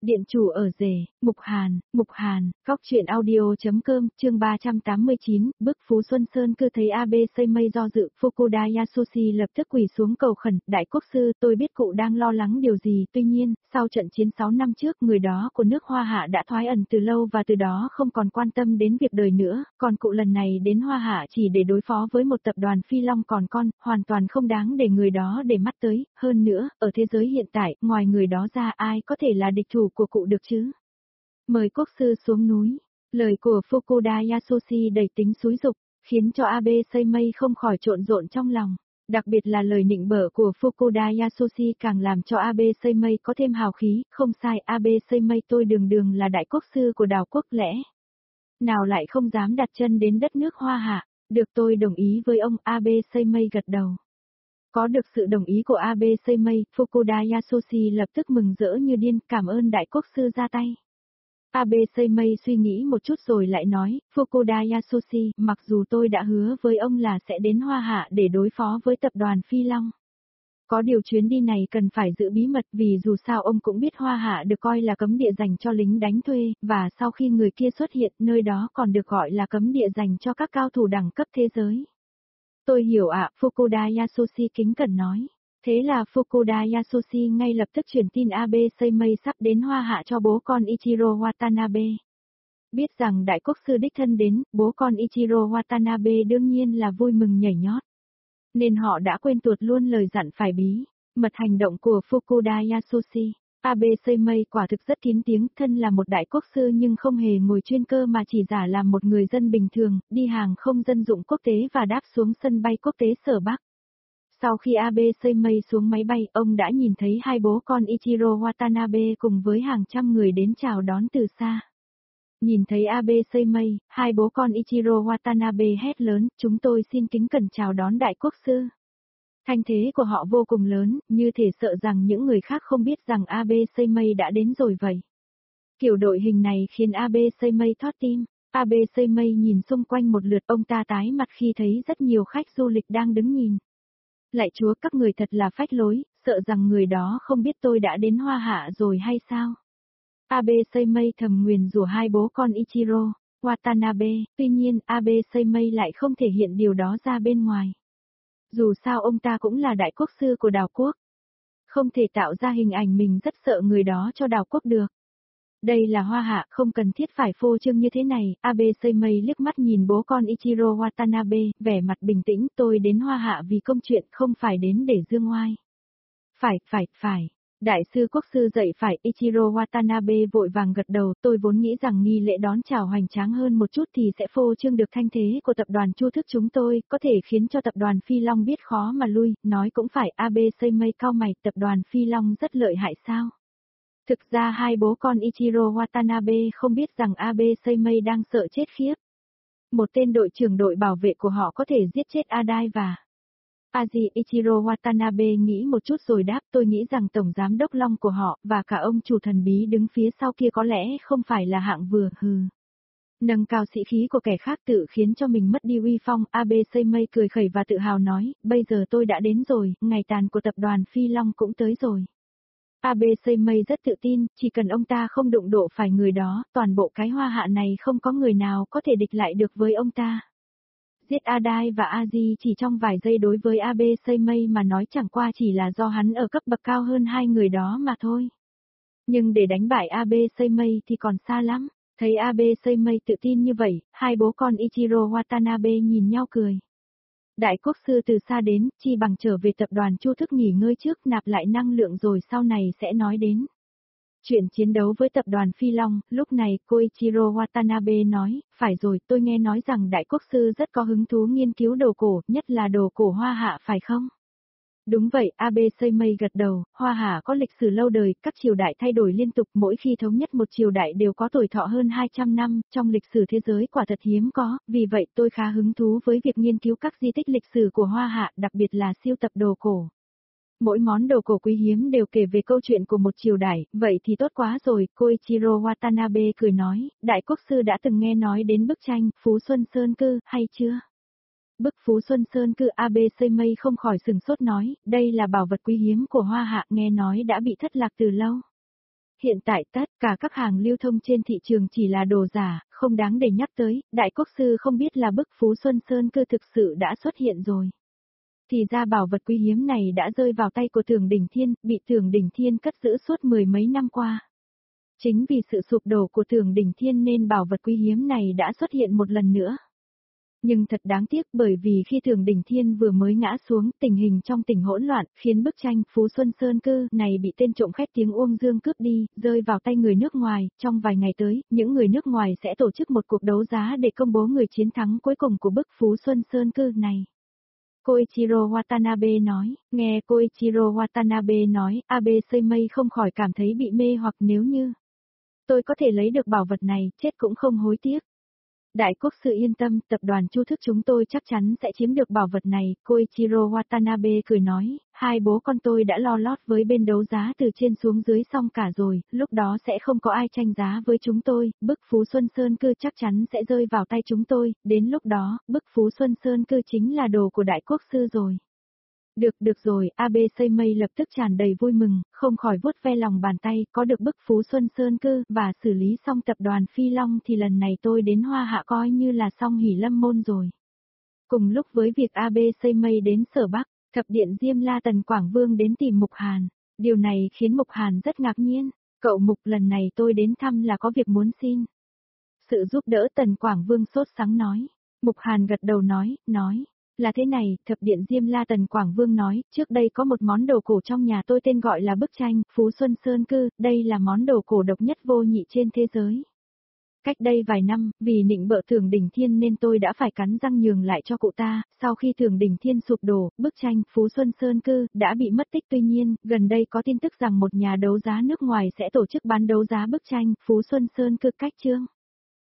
Điện chủ ở rể, Mục Hàn, góc truyện audio.com, chương 389, bức Phú Xuân Sơn cứ thấy Abe Seimei do dự, Fukuda Yasushi lập tức quỳ xuống cầu khẩn, đại quốc sư, tôi biết cụ đang lo lắng điều gì, tuy nhiên, sau trận chiến 6 năm trước, người đó của nước Hoa Hạ đã thoái ẩn từ lâu và từ đó không còn quan tâm đến việc đời nữa, còn cụ lần này đến Hoa Hạ chỉ để đối phó với một tập đoàn Phi Long còn con, hoàn toàn không đáng để người đó để mắt tới, hơn nữa, ở thế giới hiện tại, ngoài người đó ra ai có thể là địch thủ của cụ được chứ? Mời quốc sư xuống núi. Lời của Fukuda Yasushi đầy tính xúi dục, khiến cho Abe Seimei không khỏi trộn rộn trong lòng. Đặc biệt là lời nịnh bợ của Fukuda Yasushi càng làm cho Abe Seimei có thêm hào khí, không sai Abe Seimei tôi đường đường là đại quốc sư của đảo quốc lẽ. Nào lại không dám đặt chân đến đất nước Hoa Hạ, được tôi đồng ý với ông Abe Seimei gật đầu. Có được sự đồng ý của Abe Seimei, Fukuda Yasushi lập tức mừng rỡ như điên, cảm ơn đại quốc sư ra tay. Abe Seimei suy nghĩ một chút rồi lại nói, Fukuda Yasushi, mặc dù tôi đã hứa với ông là sẽ đến Hoa Hạ để đối phó với tập đoàn Phi Long. Có điều chuyến đi này cần phải giữ bí mật vì dù sao ông cũng biết Hoa Hạ được coi là cấm địa dành cho lính đánh thuê, và sau khi người kia xuất hiện, nơi đó còn được gọi là cấm địa dành cho các cao thủ đẳng cấp thế giới. Tôi hiểu ạ, Fukuda Yasushi kính cẩn nói. Thế là Fukuda Yasushi ngay lập tức truyền tin Abe Seimei sắp đến Hoa Hạ cho bố con Ichiro Watanabe. Biết rằng đại quốc sư đích thân đến, bố con Ichiro Watanabe đương nhiên là vui mừng nhảy nhót. Nên họ đã quên tuột luôn lời dặn phải bí mật hành động của Fukuda Yasushi. Abe Seimei quả thực rất kín tiếng, thân là một đại quốc sư nhưng không hề ngồi chuyên cơ mà chỉ giả làm một người dân bình thường, đi hàng không dân dụng quốc tế và đáp xuống sân bay quốc tế Sở Bắc. Sau khi Abe Seimei xuống máy bay, ông đã nhìn thấy hai bố con Ichiro Watanabe cùng với hàng trăm người đến chào đón từ xa. Nhìn thấy Abe Seimei, hai bố con Ichiro Watanabe hét lớn, chúng tôi xin kính cẩn chào đón đại quốc sư. Thanh thế của họ vô cùng lớn, như thể sợ rằng những người khác không biết rằng Abe Seimei đã đến rồi vậy. Kiểu đội hình này khiến Abe Seimei thót tim. Abe Seimei nhìn xung quanh một lượt, ông ta tái mặt khi thấy rất nhiều khách du lịch đang đứng nhìn. Lạy chúa, các người thật là phách lối, sợ rằng người đó không biết tôi đã đến Hoa Hạ rồi hay sao? Abe Seimei thầm nguyền rủa hai bố con Ichiro Watanabe, tuy nhiên Abe Seimei lại không thể hiện điều đó ra bên ngoài. Dù sao ông ta cũng là đại quốc sư của đảo quốc. Không thể tạo ra hình ảnh mình rất sợ người đó cho đảo quốc được. Đây là Hoa Hạ, không cần thiết phải phô trương như thế này. Abe Seimei liếc mắt nhìn bố con Ichiro Watanabe, vẻ mặt bình tĩnh, tôi đến Hoa Hạ vì công chuyện, không phải đến để dương oai. Phải. Đại sư quốc sư dạy phải, Ichiro Watanabe vội vàng gật đầu, tôi vốn nghĩ rằng nghi lễ đón chào hoành tráng hơn một chút thì sẽ phô trương được thanh thế của tập đoàn Chu Thức chúng tôi, có thể khiến cho tập đoàn Phi Long biết khó mà lui, nói cũng phải. Abe Seimei cau mày, tập đoàn Phi Long rất lợi hại sao? Thực ra hai bố con Ichiro Watanabe không biết rằng Abe Seimei đang sợ chết khiếp. Một tên đội trưởng đội bảo vệ của họ có thể giết chết Adai và Aji. Ichiro Watanabe nghĩ một chút rồi đáp, tôi nghĩ rằng tổng giám đốc Long của họ và cả ông chủ thần bí đứng phía sau kia có lẽ không phải là hạng vừa, hừ. Nâng cao sĩ khí của kẻ khác tự khiến cho mình mất đi uy phong. Abe Seimei cười khẩy và tự hào nói, bây giờ tôi đã đến rồi, ngày tàn của tập đoàn Phi Long cũng tới rồi. Abe Seimei rất tự tin, chỉ cần ông ta không đụng độ phải người đó, toàn bộ cái Hoa Hạ này không có người nào có thể địch lại được với ông ta. Giết Adai và Aji chỉ trong vài giây đối với Abe Seimei mà nói chẳng qua chỉ là do hắn ở cấp bậc cao hơn hai người đó mà thôi. Nhưng để đánh bại Abe Seimei thì còn xa lắm. Thấy Abe Seimei tự tin như vậy, hai bố con Ichiro Watanabe nhìn nhau cười. Đại quốc sư từ xa đến, chi bằng trở về tập đoàn Chu Thức nghỉ ngơi trước, nạp lại năng lượng rồi sau này sẽ nói đến chuyện chiến đấu với tập đoàn Phi Long. Lúc này Koichiro Watanabe nói, phải rồi, tôi nghe nói rằng đại quốc sư rất có hứng thú nghiên cứu đồ cổ, nhất là đồ cổ Hoa Hạ phải không? Đúng vậy, Abe Seimei gật đầu, Hoa Hạ có lịch sử lâu đời, các triều đại thay đổi liên tục, mỗi khi thống nhất một triều đại đều có tuổi thọ hơn 200 năm, trong lịch sử thế giới quả thật hiếm có, vì vậy tôi khá hứng thú với việc nghiên cứu các di tích lịch sử của Hoa Hạ, đặc biệt là siêu tập đồ cổ. Mỗi món đồ cổ quý hiếm đều kể về câu chuyện của một triều đại, vậy thì tốt quá rồi. Koichiro Watanabe cười nói, đại quốc sư đã từng nghe nói đến bức tranh Phú Xuân Sơn Cư, hay chưa? Bức Phú Xuân Sơn Cư. Abe Seimei không khỏi sừng sốt nói, đây là bảo vật quý hiếm của Hoa Hạ, nghe nói đã bị thất lạc từ lâu. Hiện tại tất cả các hàng lưu thông trên thị trường chỉ là đồ giả, không đáng để nhắc tới, đại quốc sư không biết là bức Phú Xuân Sơn Cư thực sự đã xuất hiện rồi. Thì ra bảo vật quý hiếm này đã rơi vào tay của Tưởng Đỉnh Thiên, bị Tưởng Đỉnh Thiên cất giữ suốt mười mấy năm qua. Chính vì sự sụp đổ của Tưởng Đỉnh Thiên nên bảo vật quý hiếm này đã xuất hiện một lần nữa. Nhưng thật đáng tiếc bởi vì khi Tưởng Đỉnh Thiên vừa mới ngã xuống, tình hình trong tỉnh hỗn loạn, khiến bức tranh Phú Xuân Sơn Cư này bị tên trộm khét tiếng Uông Dương cướp đi, rơi vào tay người nước ngoài. Trong vài ngày tới, những người nước ngoài sẽ tổ chức một cuộc đấu giá để công bố người chiến thắng cuối cùng của bức Phú Xuân Sơn Cư này. Koichiro Watanabe nói, nghe Koichiro Watanabe nói, Abe Seimei không khỏi cảm thấy bị mê hoặc nếu như tôi có thể lấy được bảo vật này, chết cũng không hối tiếc. Đại quốc sư yên tâm, tập đoàn Chu Thức chúng tôi chắc chắn sẽ chiếm được bảo vật này, Koichiro Watanabe cười nói, hai bố con tôi đã lo lót với bên đấu giá từ trên xuống dưới xong cả rồi, lúc đó sẽ không có ai tranh giá với chúng tôi, bức Phú Xuân Sơn Cư chắc chắn sẽ rơi vào tay chúng tôi, đến lúc đó, bức Phú Xuân Sơn Cư chính là đồ của đại quốc sư rồi. Được rồi, Abe Seimei lập tức tràn đầy vui mừng, không khỏi vuốt ve lòng bàn tay, có được bức Phú Xuân Sơn Cư và xử lý xong tập đoàn Phi Long thì lần này tôi đến Hoa Hạ coi như là xong hỉ lâm môn rồi. Cùng lúc với việc Abe Seimei đến Sở Bắc, thập điện Diêm La Tần Quảng Vương đến tìm Mục Hàn. Điều này khiến Mục Hàn rất ngạc nhiên, cậu Mục lần này tôi đến thăm là có việc muốn xin sự giúp đỡ. Tần Quảng Vương sốt sắng nói. Mục Hàn gật đầu nói. Là thế này, thập điện Diêm La Tần Quảng Vương nói, trước đây có một món đồ cổ trong nhà tôi tên gọi là bức tranh Phú Xuân Sơn Cư, đây là món đồ cổ độc nhất vô nhị trên thế giới. Cách đây vài năm, vì nịnh bợ Tưởng Đỉnh Thiên nên tôi đã phải cắn răng nhường lại cho cụ ta, sau khi Tưởng Đỉnh Thiên sụp đổ, bức tranh Phú Xuân Sơn Cư đã bị mất tích. Tuy nhiên, gần đây có tin tức rằng một nhà đấu giá nước ngoài sẽ tổ chức bán đấu giá bức tranh Phú Xuân Sơn Cư cách chương.